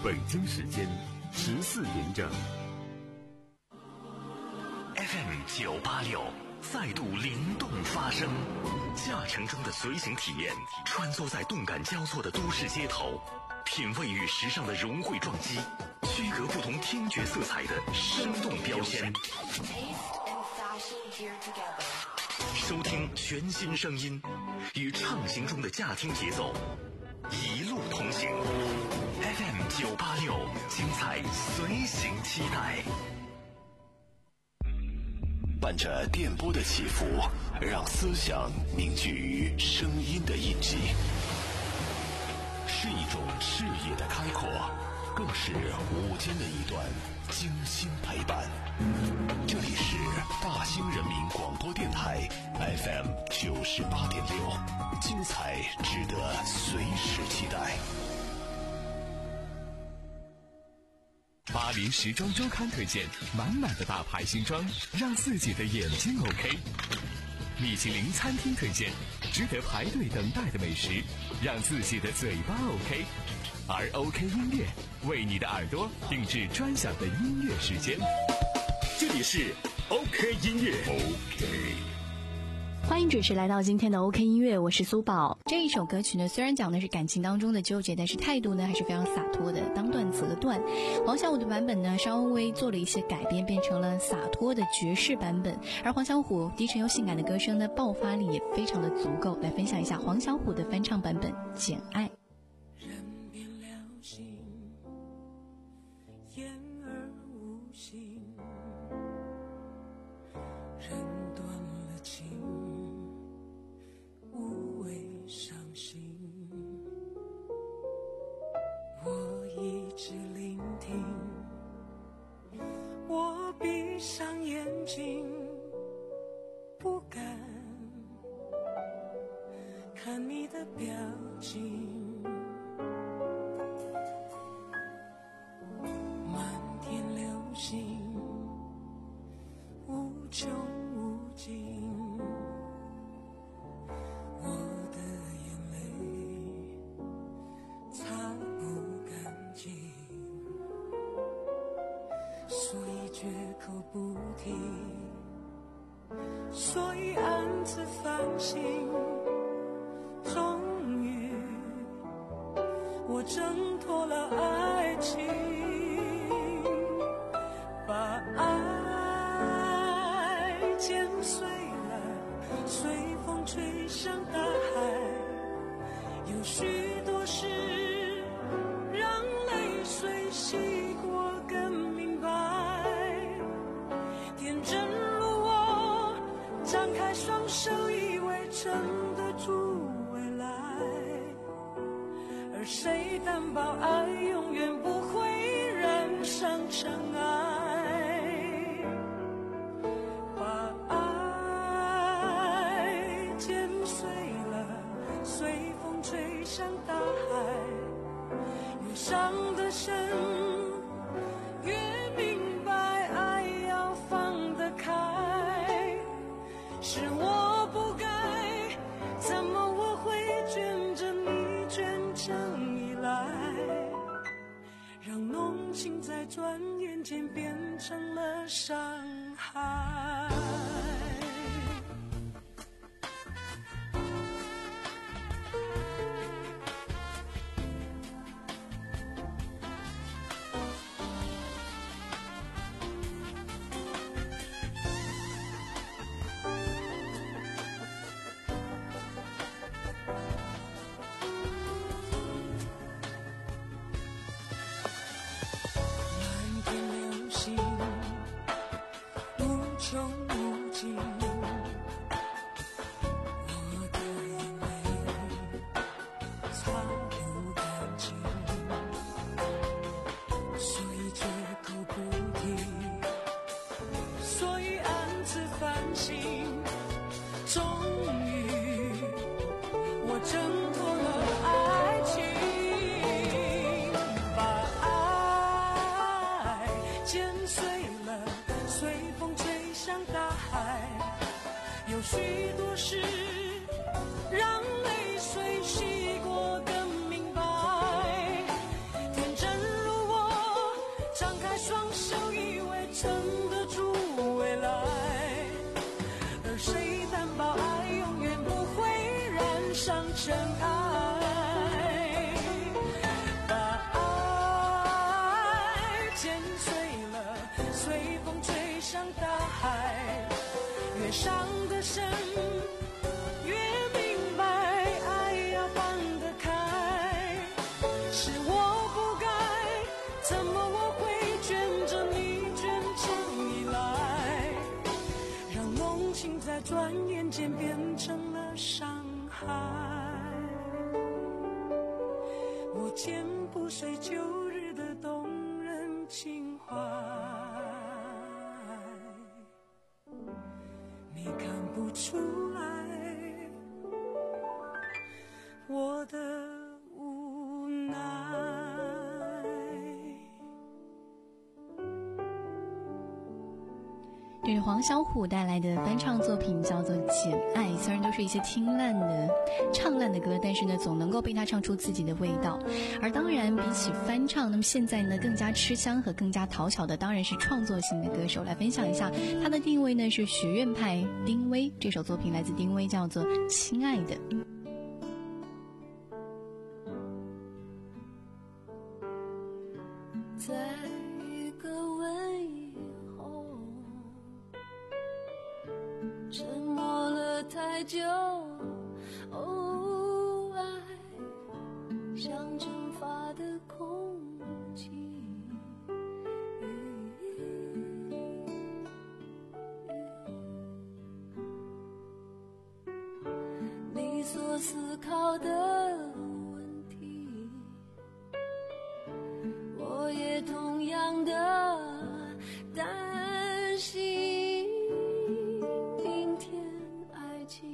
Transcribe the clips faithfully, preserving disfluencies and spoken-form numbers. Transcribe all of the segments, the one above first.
北京时间十四点整。 F M 九八六再度灵动发声，驾乘中的随行体验，穿梭在动感交错的都市街头，品味与时尚的融汇撞击，区隔不同听觉色彩的生动标签。收听全新声音，与畅行中的驾听节奏，一路同行。F M 九八六，精彩随行期待。 伴着电波的起伏，让思想凝聚于声音的印记，是一种视野的开阔，更是午间的一段精心陪伴。这里是大兴人民广播电台 F M 九十八点六，精彩值得随时期待。 巴黎时装周刊推荐满满的大牌新装，让自己的眼睛 OK。米其林餐厅推荐值得排队等待的美食，让自己的嘴巴 OK。而 OK 音乐为你的耳朵定制专享的音乐时间。这里是 OK 音乐 OK。 欢迎准时来到今天的 OK 音乐，我是苏宝。这一首歌曲呢，虽然讲的是感情当中的纠结，但是态度呢还是非常洒脱的，当断则断。黄小琥的版本呢稍微做了一些改编，变成了洒脱的爵士版本，而黄小琥低沉又性感的歌声呢，爆发力也非常的足够。来分享一下黄小琥的翻唱版本《简爱》。 人变了心，言而无信，人断了情，无谓伤心。我一直聆听，我闭上眼睛，不敢看你的表情。漫天流星，无穷无尽，我的眼泪擦不干净，所以绝口不提，所以暗自反省。终于我挣脱了爱情，把爱剪碎了，随风吹向大海。有许多事让泪水洗过更明白，天真如我，张开双手以为撑得住未来，而谁担保爱永远不会染上尘埃，把爱剪碎了，随风吹向大海，越伤得深，越明白爱要放得开，是我不该，怎么我会卷着你卷成依赖，让浓情在转眼间变成了伤害。漫天流星，无穷无是我不该，怎么我会卷着你卷成依赖，让梦境在转眼间变成了伤害。我剪不碎旧日的动人情怀，你看不出来我的无奈。 这是黄小琥带来的翻唱作品，叫做《简爱》。虽然都是一些听烂的、唱烂的歌，但是呢，总能够被他唱出自己的味道。而当然，比起翻唱，那么现在呢，更加吃香和更加讨巧的，当然是创作型的歌手。来分享一下他的定位呢，是学院派丁薇。这首作品来自丁薇，叫做《亲爱的》。 在一个吻以后，沉默了太久，哦，爱像蒸发的空气，你所思考的问题，我也同样的担心，明天爱情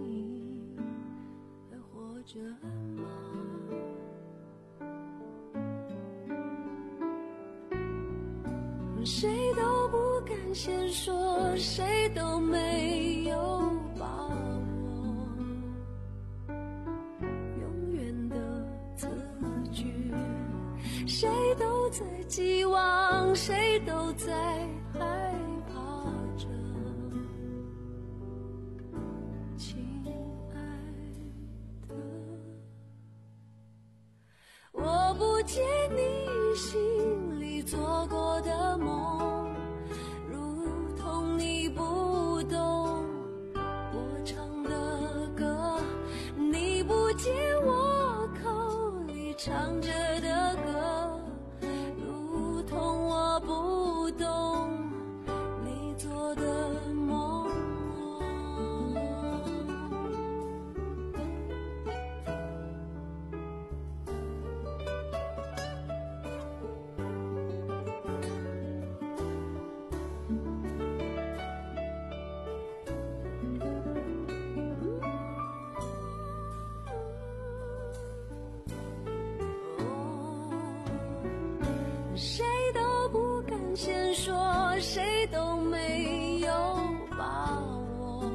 还活着吗？谁都不敢先说，谁都没有把握，永远的字句，谁都在寄望，谁都在害怕着。亲爱的，我不解你心里做过的梦，如同你不懂我唱的歌，你不解我口里唱着的歌，如同我不懂你做的梦。谁都不敢先说，谁都没有把握，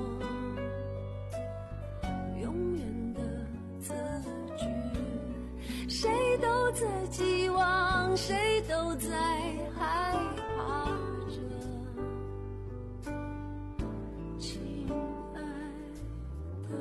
永远的字句，谁都在寄望，谁都在害怕着。亲爱的，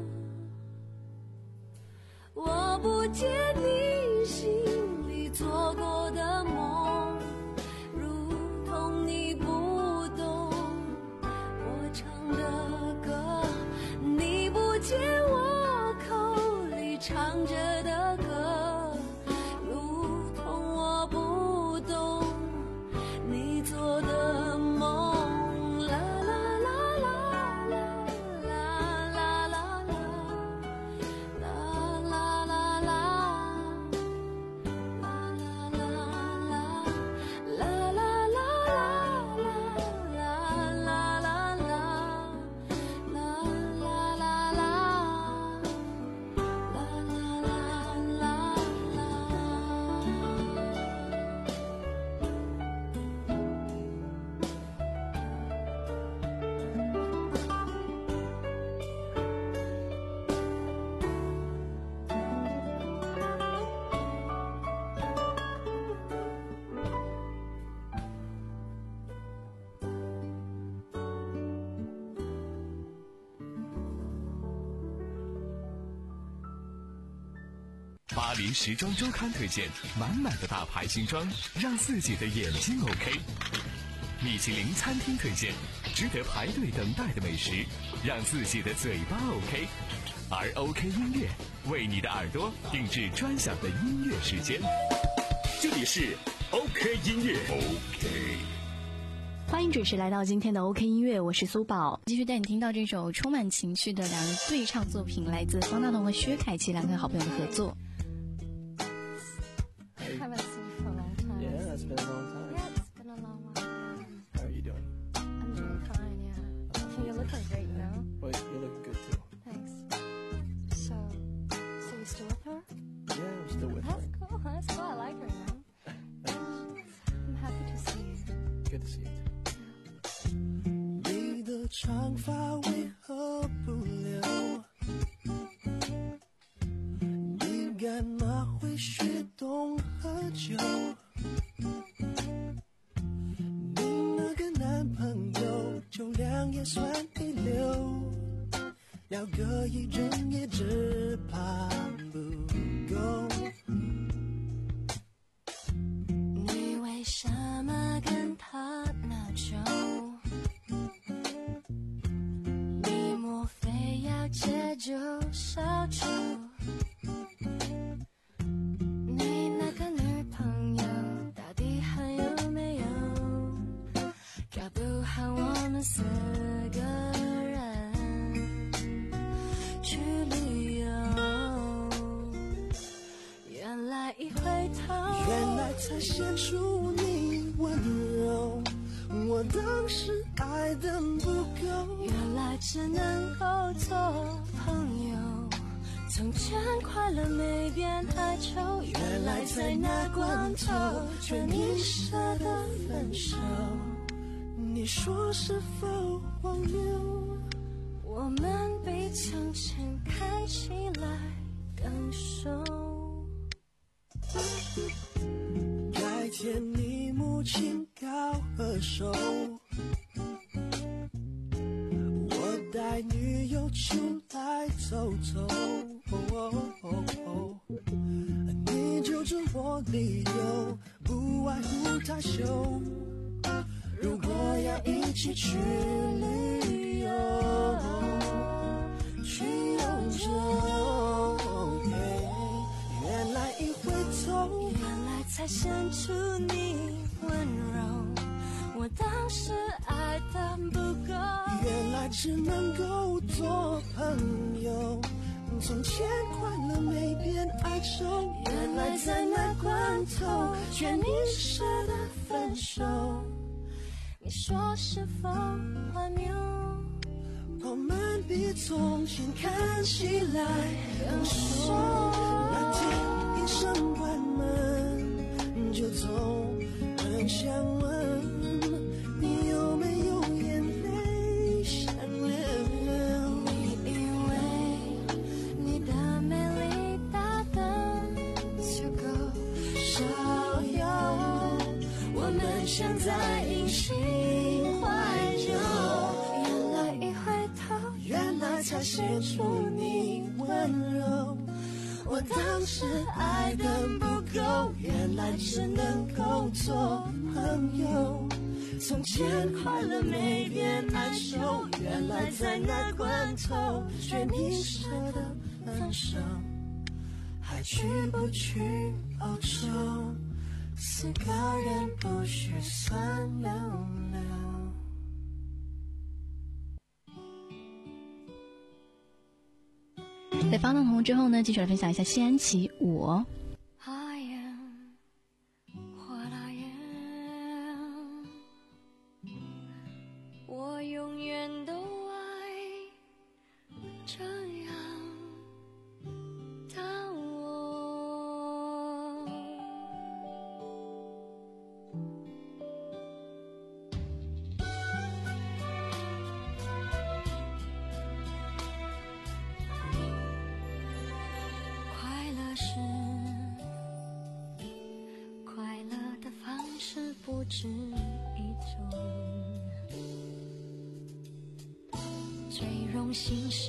我不解你心里做过的梦，如同你不懂我唱的歌，你不解我口里唱着的歌，如同我不懂你做的梦。啦啦啦啦啦啦啦啦啦啦啦啦。 巴黎时装周刊推荐满满的大牌新装，让自己的眼睛 OK。 米其林餐厅推荐，值得排队等待的美食，让自己的嘴巴 OK。而 OK 音乐为你的耳朵定制专享的音乐时间。 这里是 OK 音乐 OK。 欢迎准时来到今天的 OK 音乐，我是苏宝，继续带你听到这首充满情趣的两人对唱作品，来自方大同和薛凯琪两个好朋友的合作。 Haven't seen you for a long time. Yeah, it's been a long time. Yeah, it's been a long while. How are you doing? I'm doing fine, yeah. You're looking great, you know? Well, you're looking good too. Thanks. So, so you're still with her? Yeah, I'm still with That's her. cool, that's cool. I like her, you know? I'm happy to see you. Good to see you too. 你的长发为何不留？你干嘛会学懂喝酒？你那个男朋友酒量也算一流，聊个一整夜只怕不够。你为什么跟他拿酒？你莫非要借酒消愁？你那个女朋友到底还有没有？搞不好我们四个人去旅游。原来一回头，原来才显出你温柔。我当时爱得不够，原来只能够做朋友。从前快乐没变哀愁，原来在那关头，却你舍得分手。你说是否荒谬？我们比从前看起来更熟。改天你母亲告何首，我带女友出来走走，你揪着我理由，不外乎太羞。如果要一起去旅游，去欧洲，原来一回头，原来才显出你温柔。我当时爱得不够，原来只能够做朋友。从前快乐没变哀愁，原来在那关头，却你舍得分手。你说是否荒谬？我们比从前看起来更熟。那天一声关门就走，很想问你有没有眼泪想流？你以为你的美丽大得足够少有？我们像在隐形怀旧，原来一回头，原来才显出你温柔。我当时爱得不够，原来只能够做朋友。从前快乐没变哀愁，原来在那关头，却你舍得分手。还去不去欧洲？四个人不许算溜溜。 在方大同之后呢，继续来分享一下谢安琪我。 I am what I am， 我永远都爱这样的我。快乐是快乐的方式不止一种，最荣幸是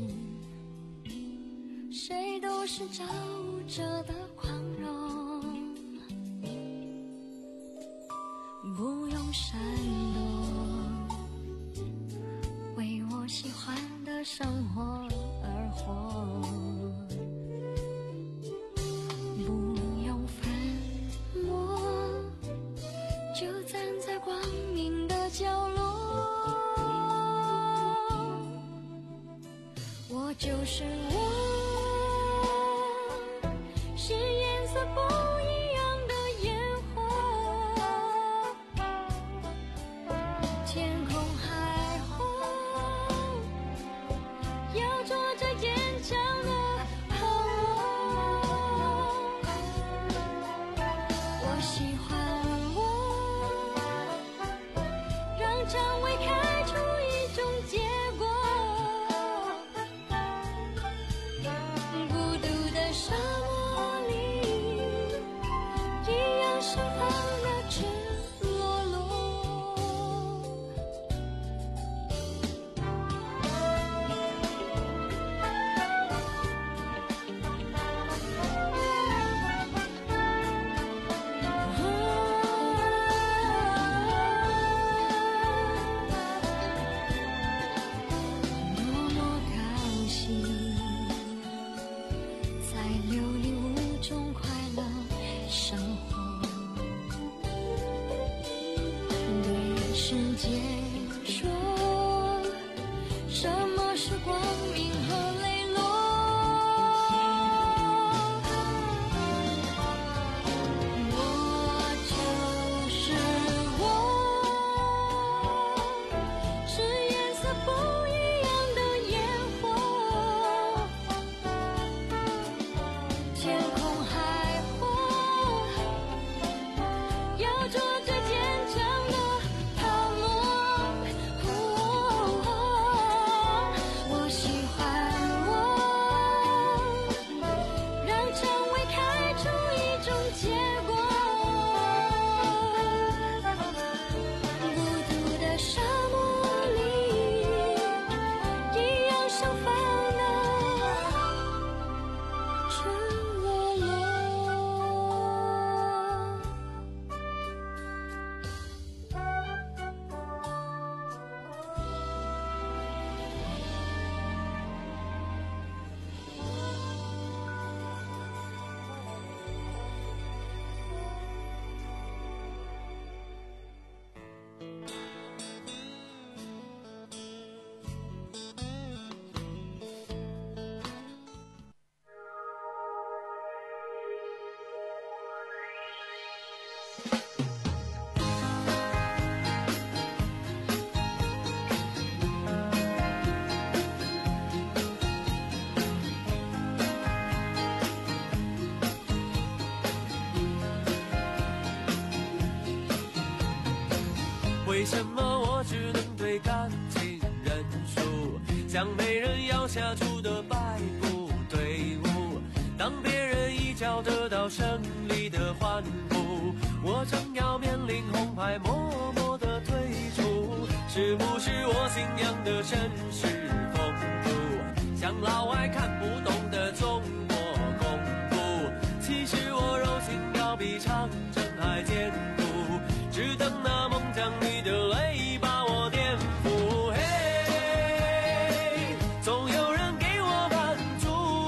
谁都是照着的宽容，不用闪为什么我只能对感情认输，像被人咬下猪的摆布队伍？当别人一脚得到胜利的欢呼，我正要面临红牌，默默的退出。是不是我信仰的绅士风度，像老外看不懂的中国功夫？其实我柔情要比长城还坚固，只等那猛将你的泪把我颠覆。嘿，总有人给我满足，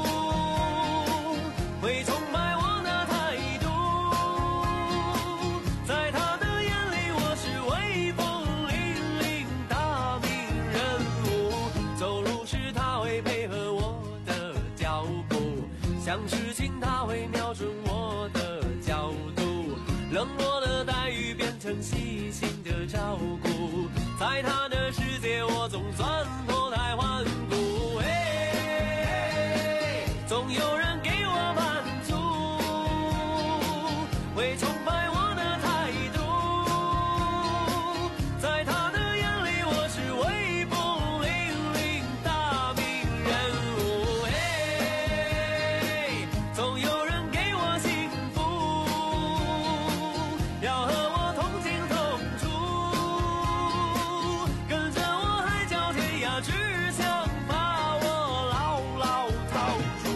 会崇拜我的态度，在他的眼里我是威风凛凛大名人物。走路时他会配合我的脚步，想事情他会瞄准我的角度，冷漠的待遇变成细心的照顾，在他的世界我总算脱胎换骨。嘿，总有人给我满足，会崇拜我的态度，在他的眼里我是威风凛凛大名人物。嘿，总有人给我幸福，要和我同进同出，跟着我海角天涯，只想把我牢牢套住。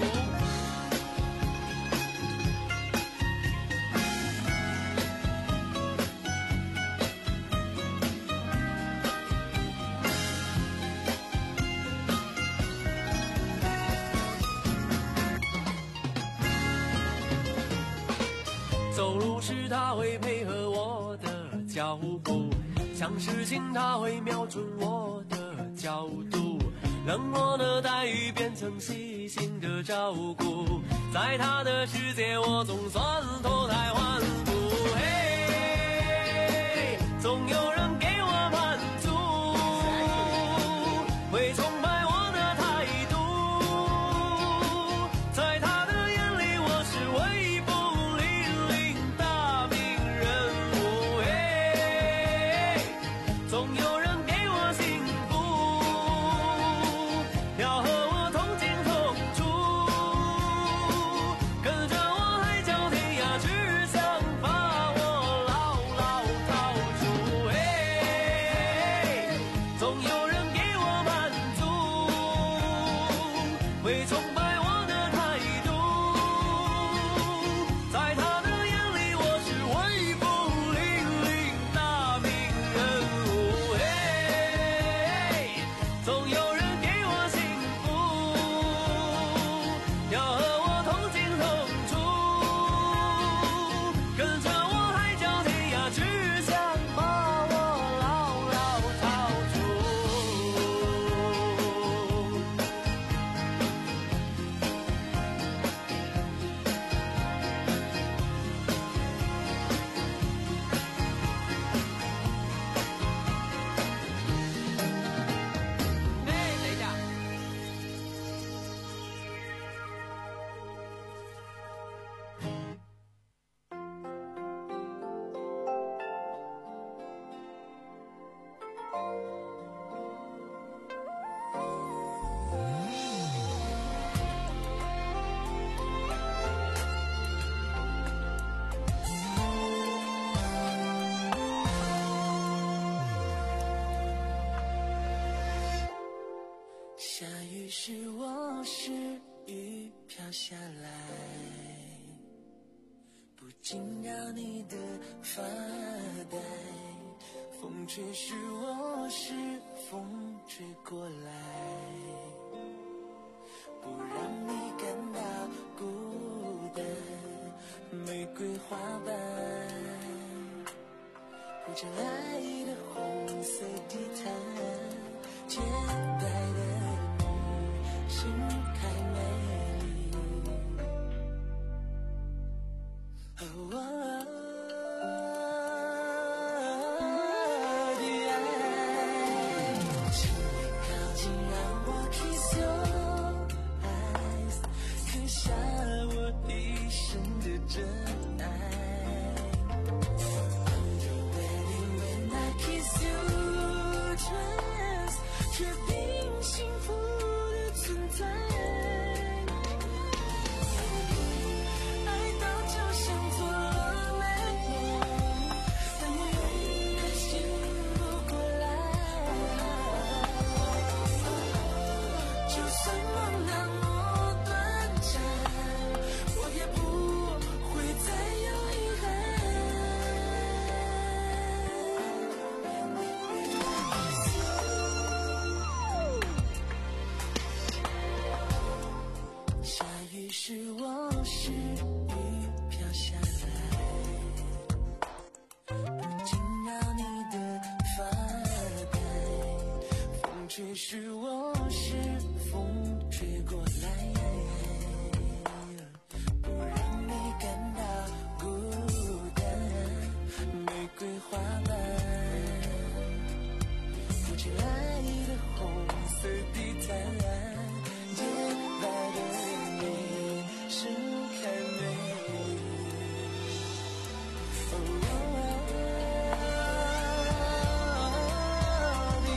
走路时他会配合我的脚步，想事情他会瞄准我的角度，冷漠的待遇变成细心的照顾，在他的世界我总算脱胎换骨。嘿，总有人给我满足，会崇拜我的态度，在他的眼里我是威风凛凛大名下来，不禁让你的发呆。风吹是我是风吹过来，不让你感到孤单。玫瑰花瓣铺着爱的红色地毯，洁白的你盛开美丽。哦哦是我是雨飘下来，不禁让你的发呆。风吹是我是风吹过来，不让你感到孤单。玫瑰花瓣铺着爱的红色地毯，洁白的盛开美丽。哦哦的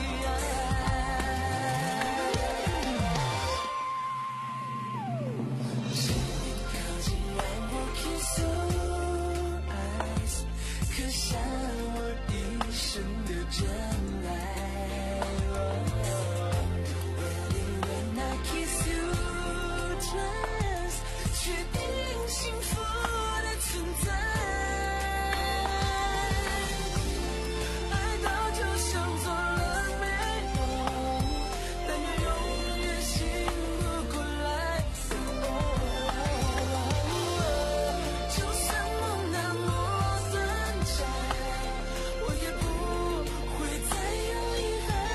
爱，请你靠近，让我 kiss your eyes， 刻下我一生的真爱。When I kiss you twice，确定幸福的存在，爱到就像做了美梦，但愿永远醒不过来。就算梦那么短暂，我也不会再有遗憾。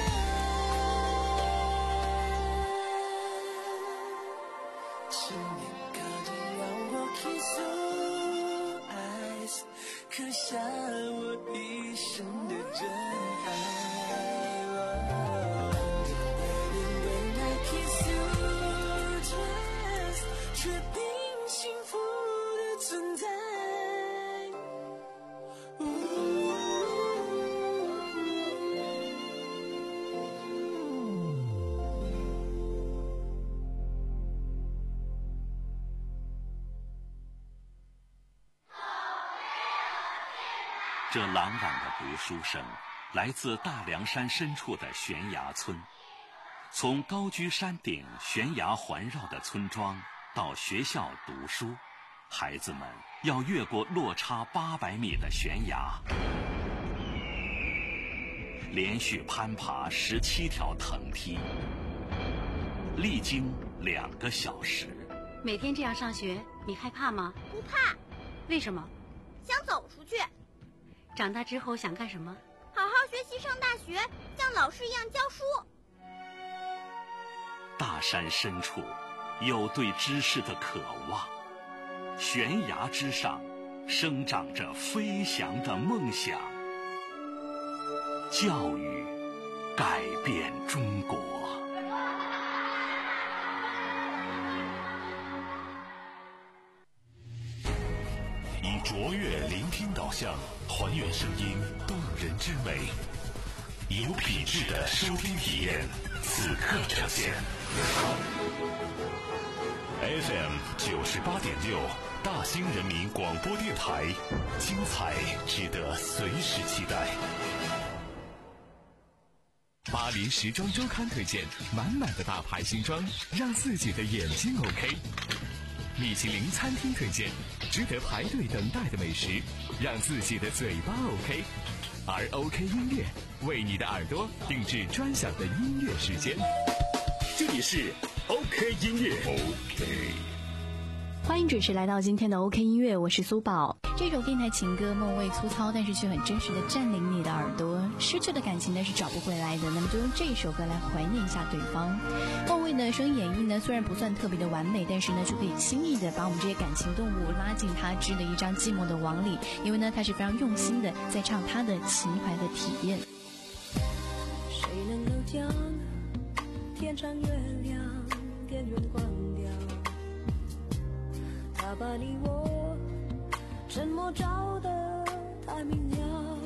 请你kiss your eyes， 刻下我一生的真爱。When I kiss you twice， 确定幸福的存在。 这朗朗的读书声来自大凉山深处的悬崖村。从高居山顶悬崖环绕的村庄到学校读书，孩子们要越过落差八百米的悬崖，连续攀爬十七条藤梯，历经两个小时。 每天这样上学，你害怕吗？ 不怕。 为什么？ 想走出去。 长大之后想干什么？ 好好学习，上大学，像老师一样教书。 大山深处有对知识的渴望，悬崖之上生长着飞翔的梦想。教育改变中国。 以卓越聆听导向，还原声音动人之美，有品质的收听体验，此刻呈现。F M 九十八点六，大兴人民广播电台，精彩值得随时期待。 巴黎时装周刊推荐，满满的大牌新装，让自己的眼睛 OK。 米其林餐厅推荐，值得排队等待的美食，让自己的嘴巴 OK。而 OK 音乐为你的耳朵定制专享的音乐时间。 这里是 OK 音乐 OK。 欢迎准时来到今天的 OK 音乐，我是苏宝。这首电台情歌梦味粗糙，但是却很真实的占领你的耳朵。失去的感情呢是找不回来的，那么就用这首歌来怀念一下对方。梦味的声音演绎呢虽然不算特别的完美，但是呢就可以轻易的把我们这些感情动物拉进他织的一张寂寞的网里，因为呢他是非常用心的在唱他的情怀的体验。 谁能够将天上月亮电源关掉？他把你我沉默照得太明了。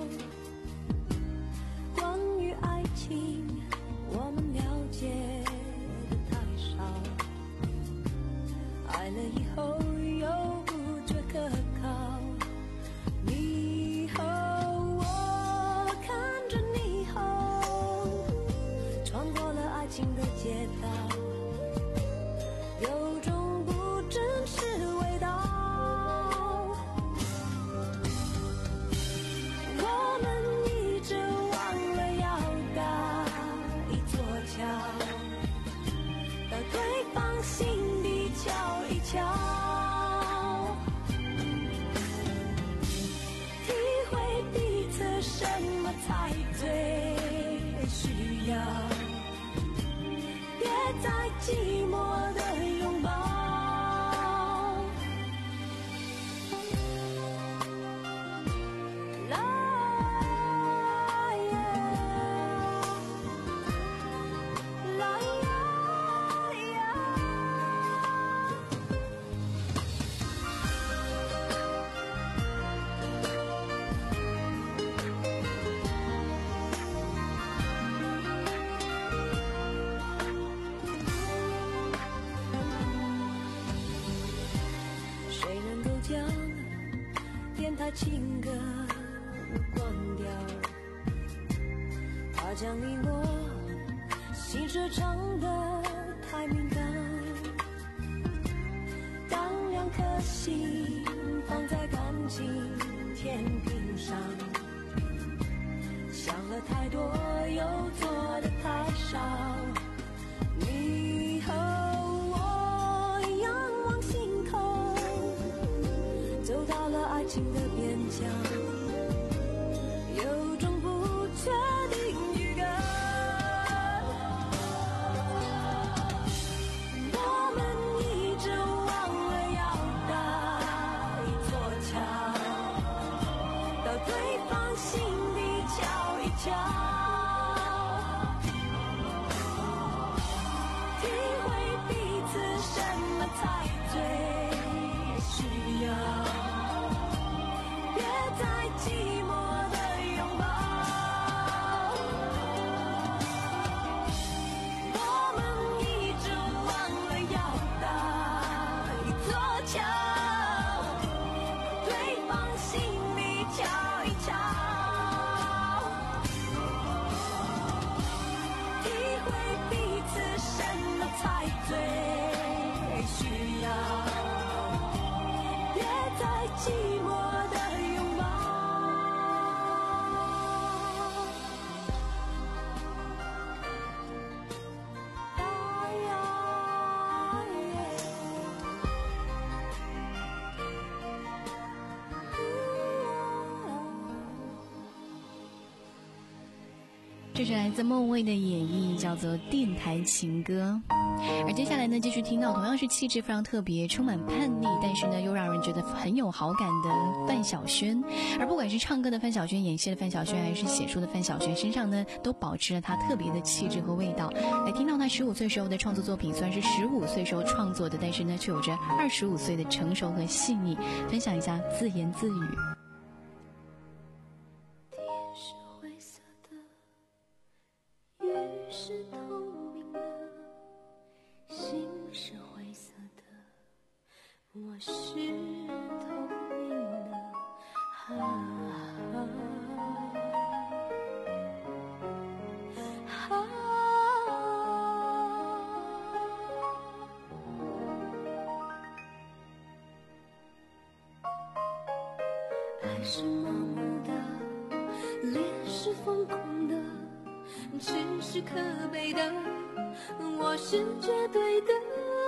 关于爱情，我们了解的太少。爱了以后又不觉可靠。你和我看着霓虹，穿过了爱情的街道，有种不真实味道。我们一直忘了要搭一座桥，到对方心底瞧一瞧，体会彼此什么才最需要，别再寂寞的拥抱。情歌关掉，他将你我心事唱得太敏感，当两颗心放在感情天平上，想了太多又做得太少。你和我仰望星空，走到了爱情的边疆，有种不确定预感。我们一直忘了要搭一座桥，到对方心底瞧一瞧，体会彼此什么才最需要，别再寂寞的拥抱。我们一直忘了要搭一座桥，对方心里瞧一瞧，体会彼此什么才最需要，别再寂寞的拥抱。 这是来自孟蔚的演绎，叫做电台情歌。而接下来呢，继续听到同样是气质非常特别，充满叛逆，但是呢又让人觉得很有好感的范晓萱。而不管是唱歌的范晓萱，演戏的范晓萱，还是写书的范晓萱，身上呢都保持了她特别的气质和味道。来听到她十五岁时候的创作作品，虽然是十五岁时候创作的，但是呢却有着二十五岁的成熟和细腻。分享一下自言自语。 天是灰色的，雨是透明的，心是灰色的，我是透明的。啊啊啊是盲目的，脸是疯狂的，痴是可悲的，我是绝对的。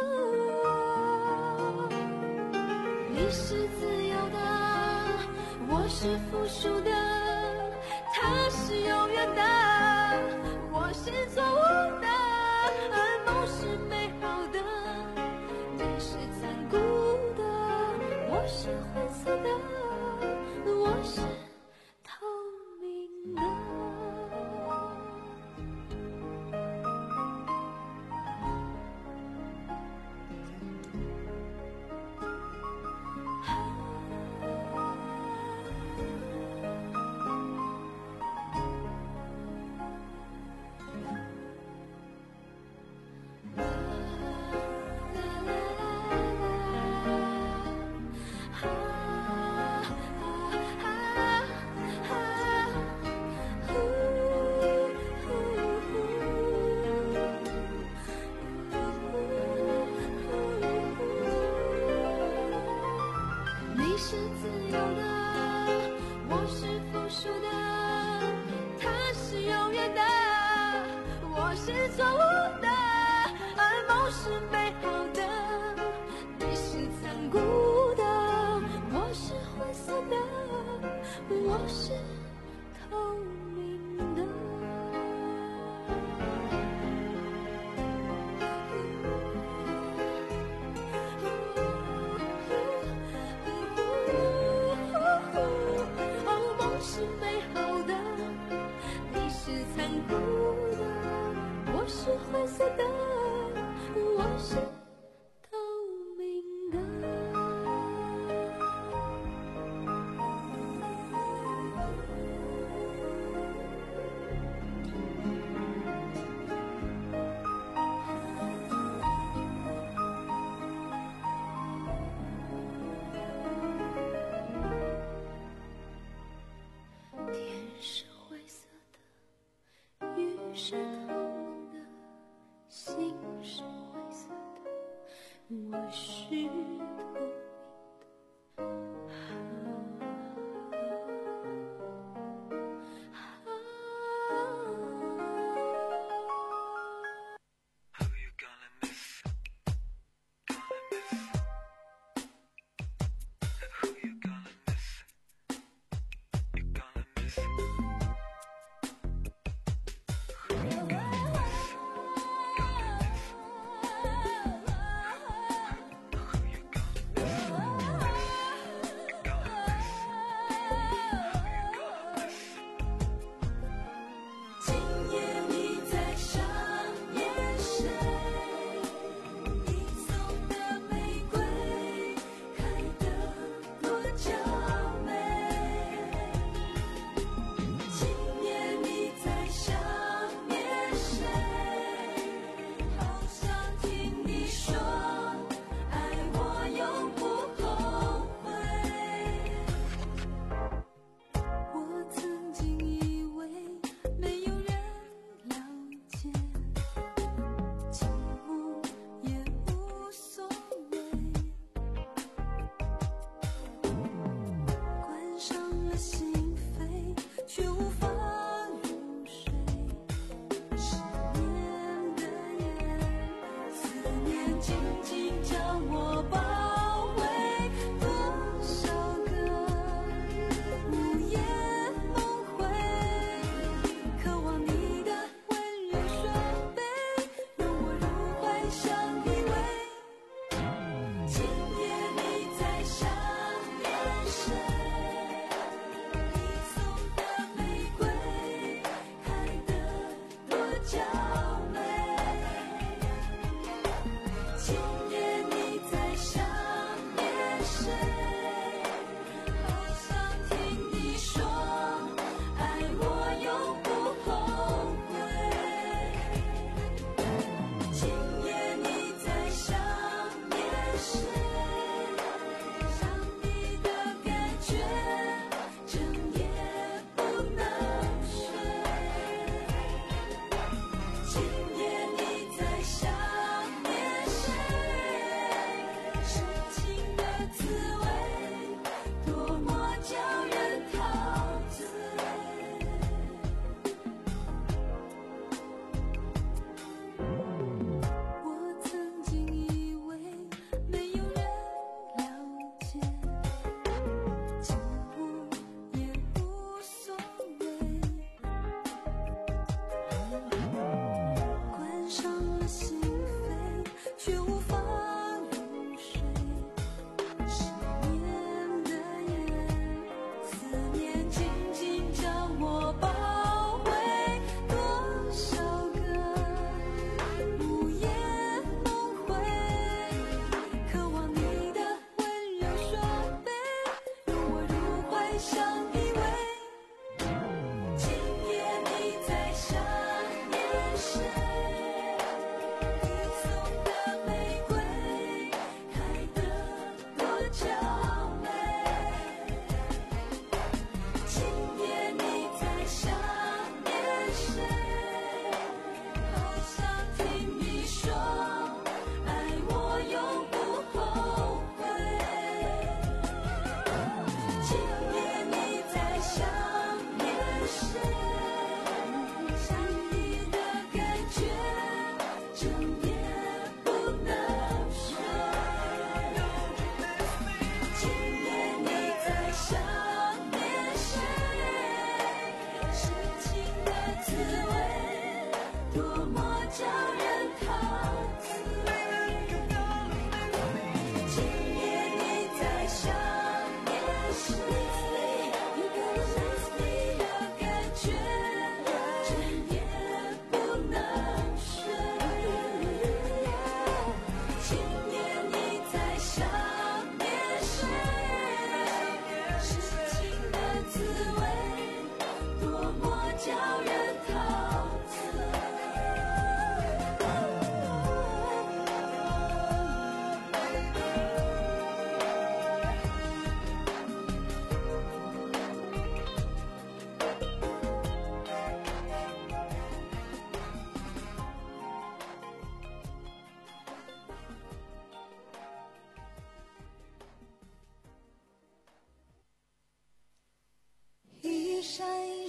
你是自由的，我是负数的，他是永远的，我是错误的，而梦是美好的，你是残酷的，我是灰色的，我是透明的。你是自由的，我是负数的，他是永远的，我是错误的，而梦是美好的，你是残酷的，我是灰色的，我是透明的。哦，梦是美好的，你是残酷的，我是灰色的，我是透明的。天是灰色的，雨是透明的，心是灰色的，我是透明的。今夜你在想念谁？你送的玫瑰开得多娇美。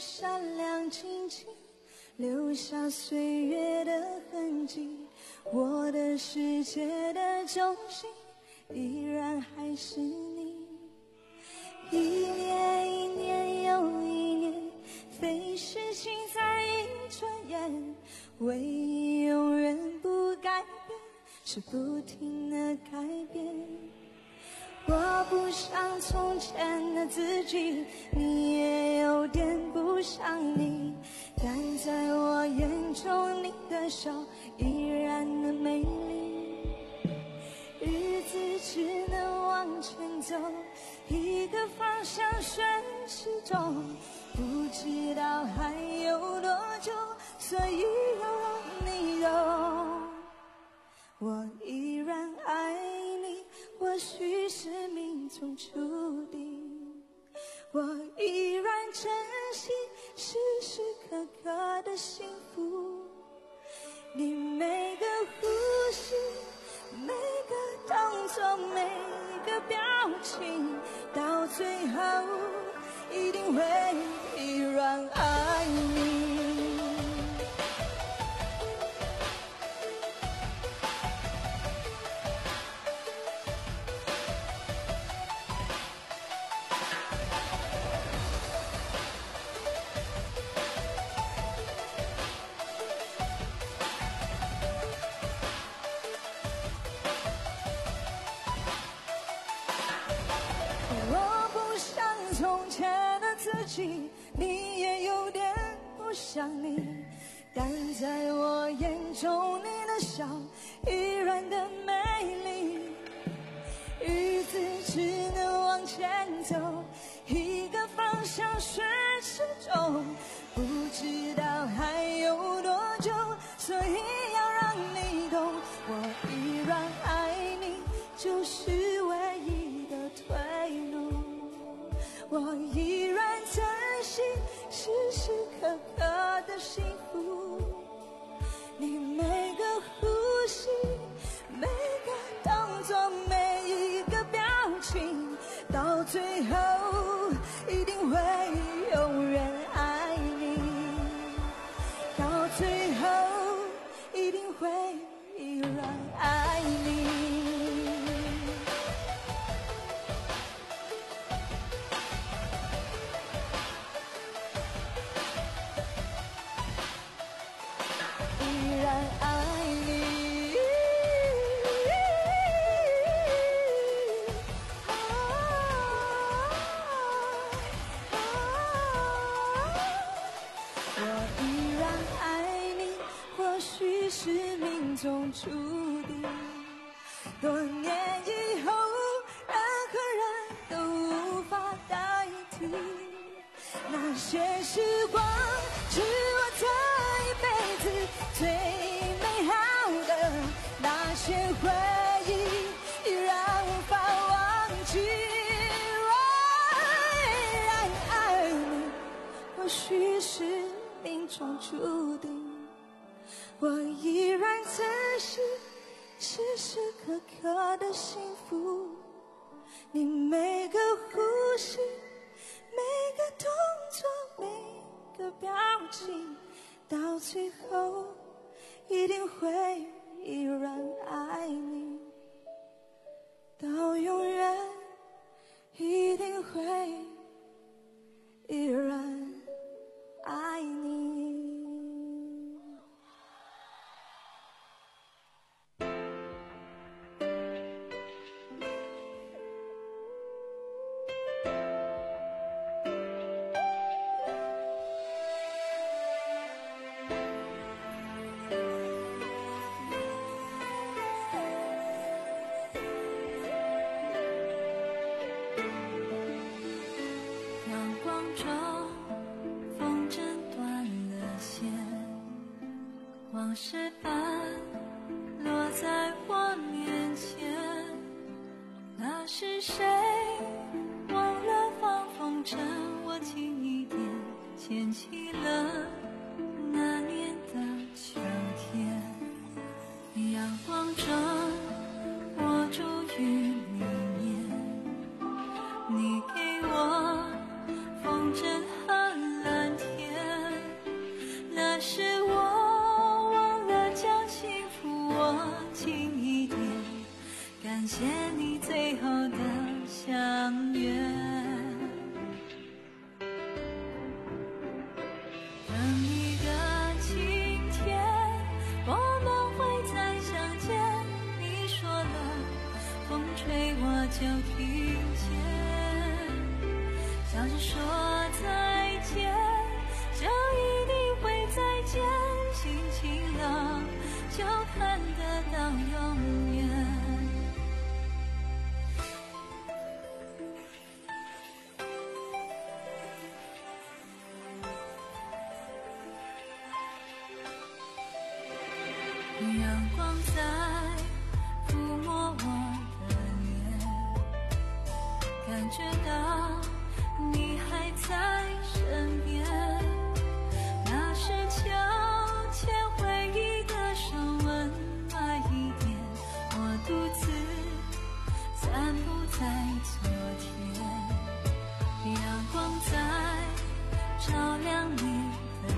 闪亮晶晶，留下岁月的痕迹。我的世界的中心依然还是你。一年一年又一年，飞逝心在一转眼，唯一永远不改变是不停的改变。我不像从前的自己，你也有点不像你，但在我眼中你的笑依然的美丽。日子只能往前走，一个方向顺时钟，不知道还有多久，所以要让你懂，我依然爱你，或许是命中注定，我依然珍惜时时刻刻的幸福。你每个呼吸，每个动作，每个表情，到最后一定会依然爱你。你也有点不像你，但在我眼中你的笑依然的美丽。日子只能往前走，一个方向顺时钟，不知道还有多久，所以要让你懂，我依然爱你，就是唯一的退路。我依然珍惜时时刻刻的幸福，你每个呼吸，每个动作，每一个表情，到最后一定会永远爱你，到最后一定会依然爱你。是命中注定，多年以后，任何人都无法代替那些时光，是我这一辈子最美好的那些回忆，依然无法忘记。我依然爱你，或许是命中注定。我依然珍惜时时刻刻的幸福，你每个呼吸，每个动作，每个表情，到最后一定会依然爱你，到永远一定会依然爱你。往事般落在我面前，那是谁忘了放风筝，我轻一点牵起了那年的秋天。阳光中我住于里面，你给我风筝和蓝天。 再见，就一定会再见。心情了，就看得到永远。阳光在抚摸我的脸，感觉到你还在身边，那是悄牵回忆的手温暖一点，我独自散步在昨天，阳光在照亮你的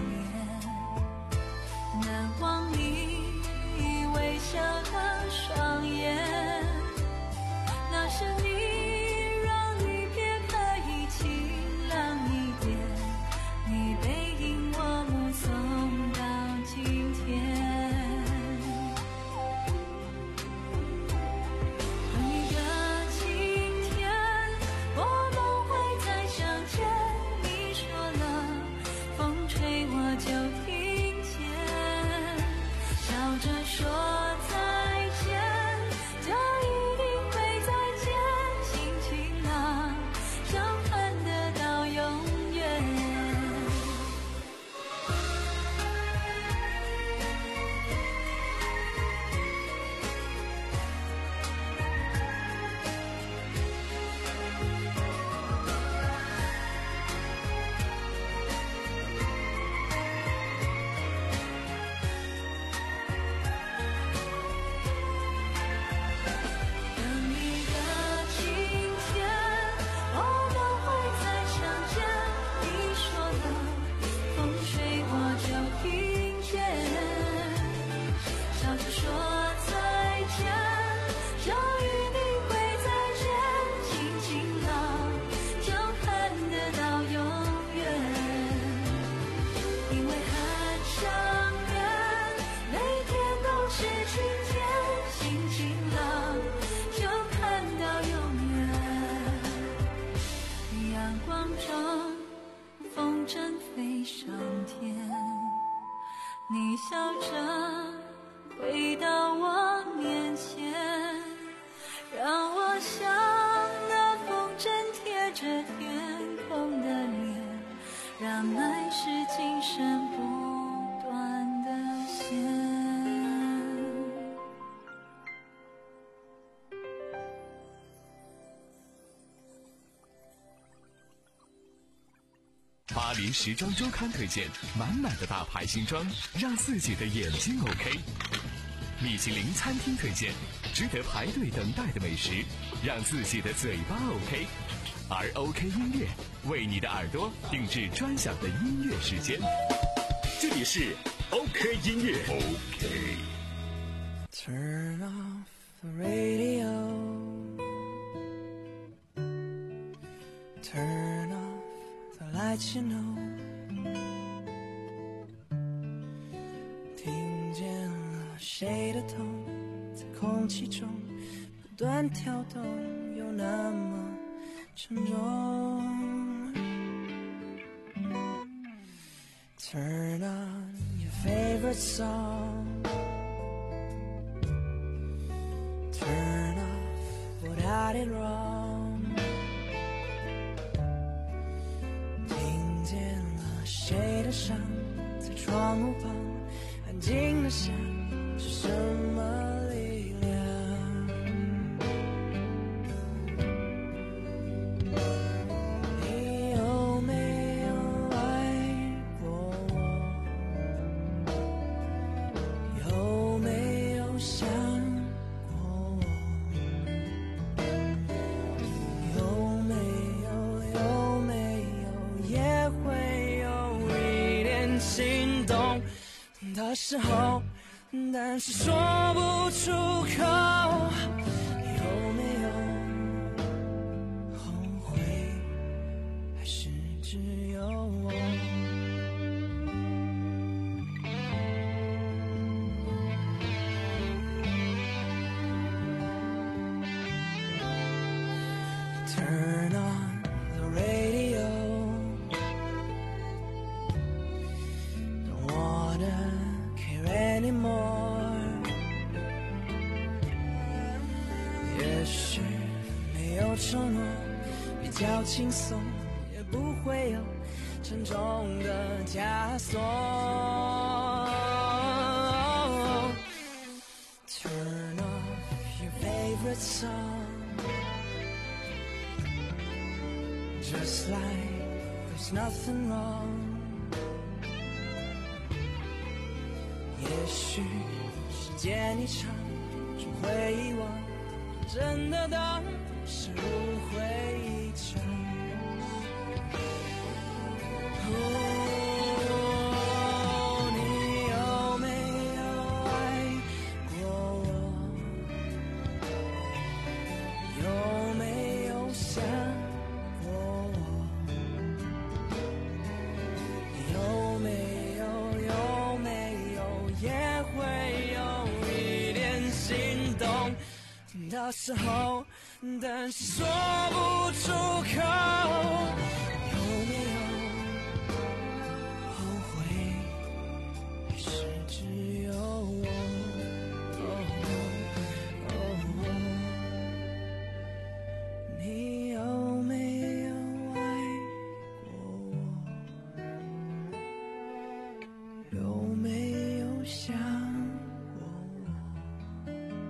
脸，难忘你微笑的双眼，那是你让你别可以清亮一点，你背影我目送到今天。和你的今天，我们会再相见。你说了，风吹我就听见，笑着说。你笑着回到我面前，让我像那风筝贴着天空的脸，让爱是今生不断的线。 巴黎时装周刊推荐满满的大牌新装，让自己的眼睛 OK。米其林餐厅推荐值得排队等待的美食，让自己的嘴巴 OK。而 OK 音乐为你的耳朵定制专享的音乐时间。 这里是 OK 音乐。 OK。 Turn off the radio. Turn off the lights, you know. 听见了谁的痛，在空气中不断跳动，又那么沉重。Turn on your favorite song. Turn off what I did wrong. 听见了谁的伤，在窗户旁安静的想，是什么力量？你有没有爱过我？有没有想过我？有没有有没有也会有一点心动的时候，但是说不出口。有没有后悔，还是只有我？Turn on the radio. 较轻松，也不会有沉重的枷锁。Turn off your favorite song, just like there's nothing wrong. 也许时间一长，就会遗忘，真的当是误会一场。哦，你有没有爱过我？有没有想过我？有没有有没有也会有一点心动的时候，但是说不出口。有没有后悔，还是只有我？哦哦哦，你有没有爱过我？有没有想过我？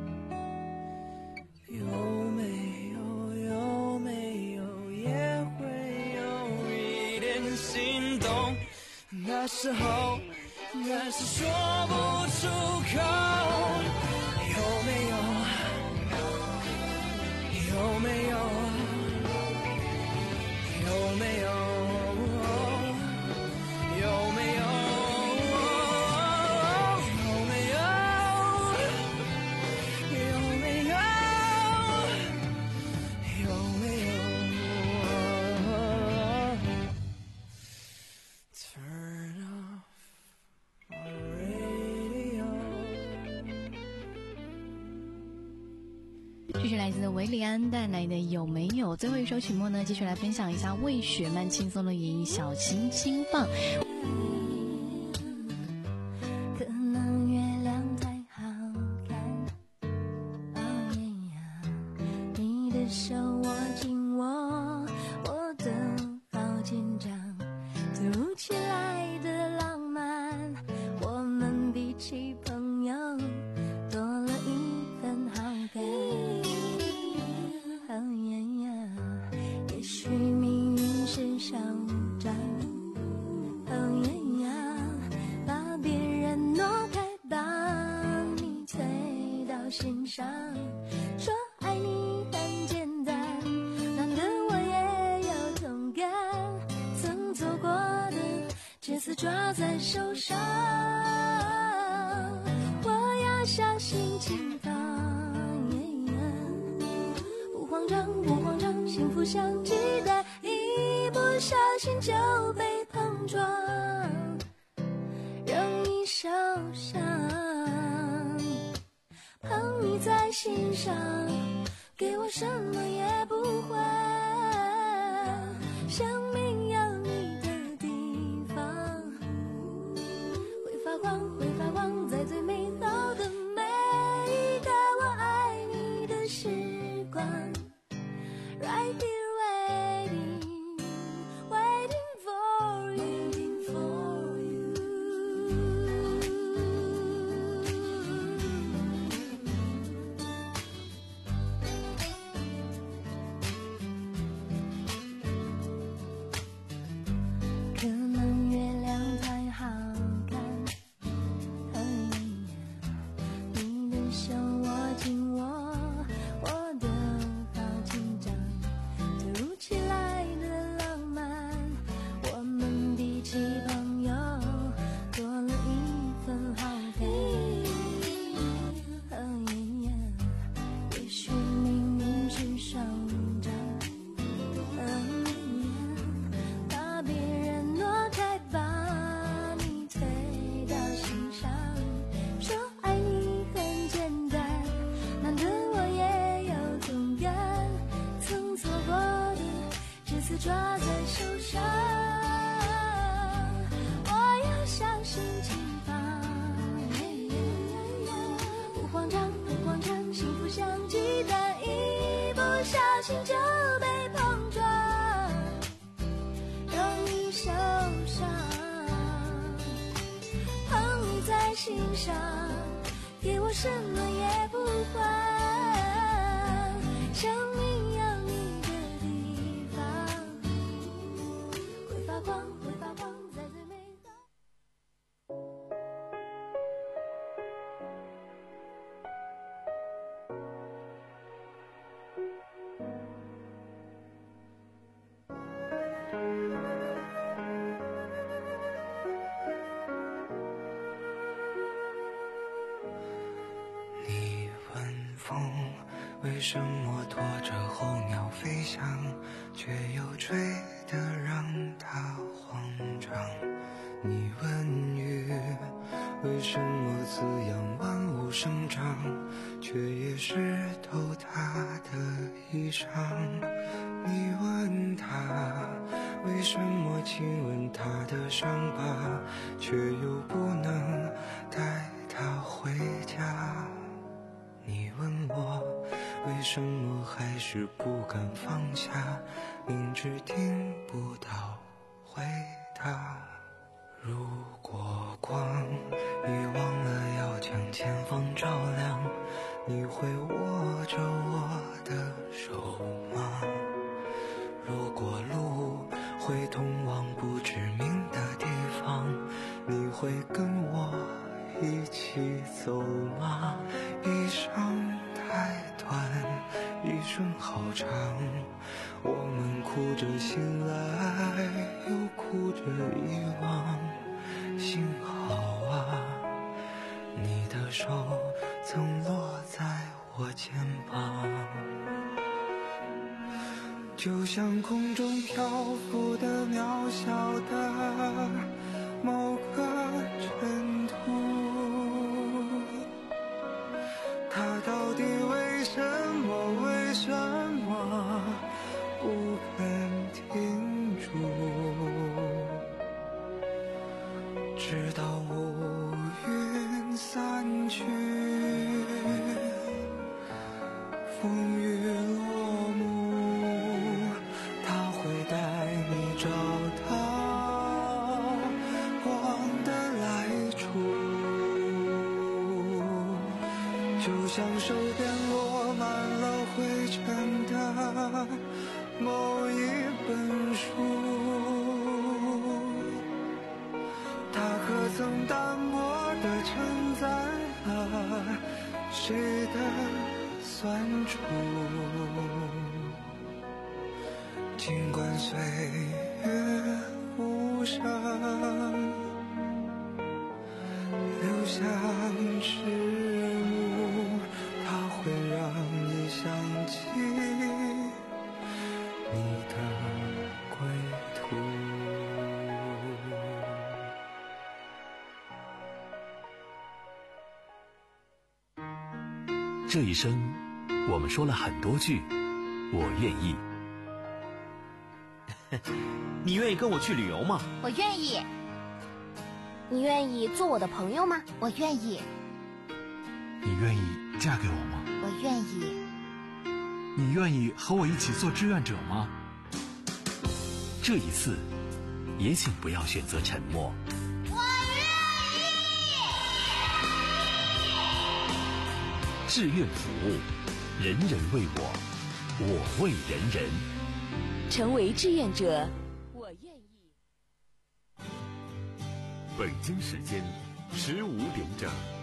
有没有有没有也会有一点心动的时候，但是说不出口。有没有有没有有没有有没有有没有有没有有没有 Turn off my radio。 这是来自维利安带来的有没有。最后一首曲目呢，继续来分享一下魏雪漫轻松的演绎小轻轻放。 可能月亮太好看，哦耶呀，你的手握紧我，我的好紧张，突如其来的浪漫，我们比起朋友多了一份好感。哦耶呀，也许命运是手掌，哦耶呀，把别人挪开，把你推到心上，说爱你很简单，难得我也有同感，曾做过的这次抓在手上，我要小心轻放，不慌张不慌张，幸福像鸡蛋，一不小心就被碰撞，容易受伤。捧你在心上，给我什么也不会，生命有你的地方会发光，会发光，在最美好的每一个我爱你的时光。Right here waiting, waiting for you, waiting for you. 哦上，捧你在心上，给我什么也不换，生命要你的地方，会发光，会发光，在最美的。 你问风为什么拖着候鸟飞翔，却又吹得让它慌张？你问雨为什么滋养万物生长，却也湿透它的衣裳？你问他为什么亲吻他的伤疤，却又不能带他回家？你问我为什么还是不敢放下，明知听不到回答。如果光遗忘了要将前方照亮，你会握着我的手吗？如果路会通往不知名的地方，你会跟我一起走吗？一生太短，一生好长，我们哭着醒来，又哭着遗忘。幸好啊，你的手曾落在我肩膀，就像空中漂浮的渺小的某个尘土，它到底为什么为什么不肯停住？直到乌云散去，风雨落幕，它会带你找到光的来处，就像手边落满了灰尘的某一本书，它可曾淡漠地承载了谁的酸楚？尽管岁月无声，留下迟暮，它会让你想起你的归途。 这一生，我们说了很多句“我愿意”。 你愿意跟我去旅游吗？ 我愿意。你愿意做我的朋友吗？我愿意。 你愿意嫁给我吗？ 我愿意。 你愿意和我一起做志愿者吗？ 这一次，也请不要选择沉默。 我愿意。志愿服务，人人为我，我为人人。 成为志愿者，我愿意。 北京时间十五点整。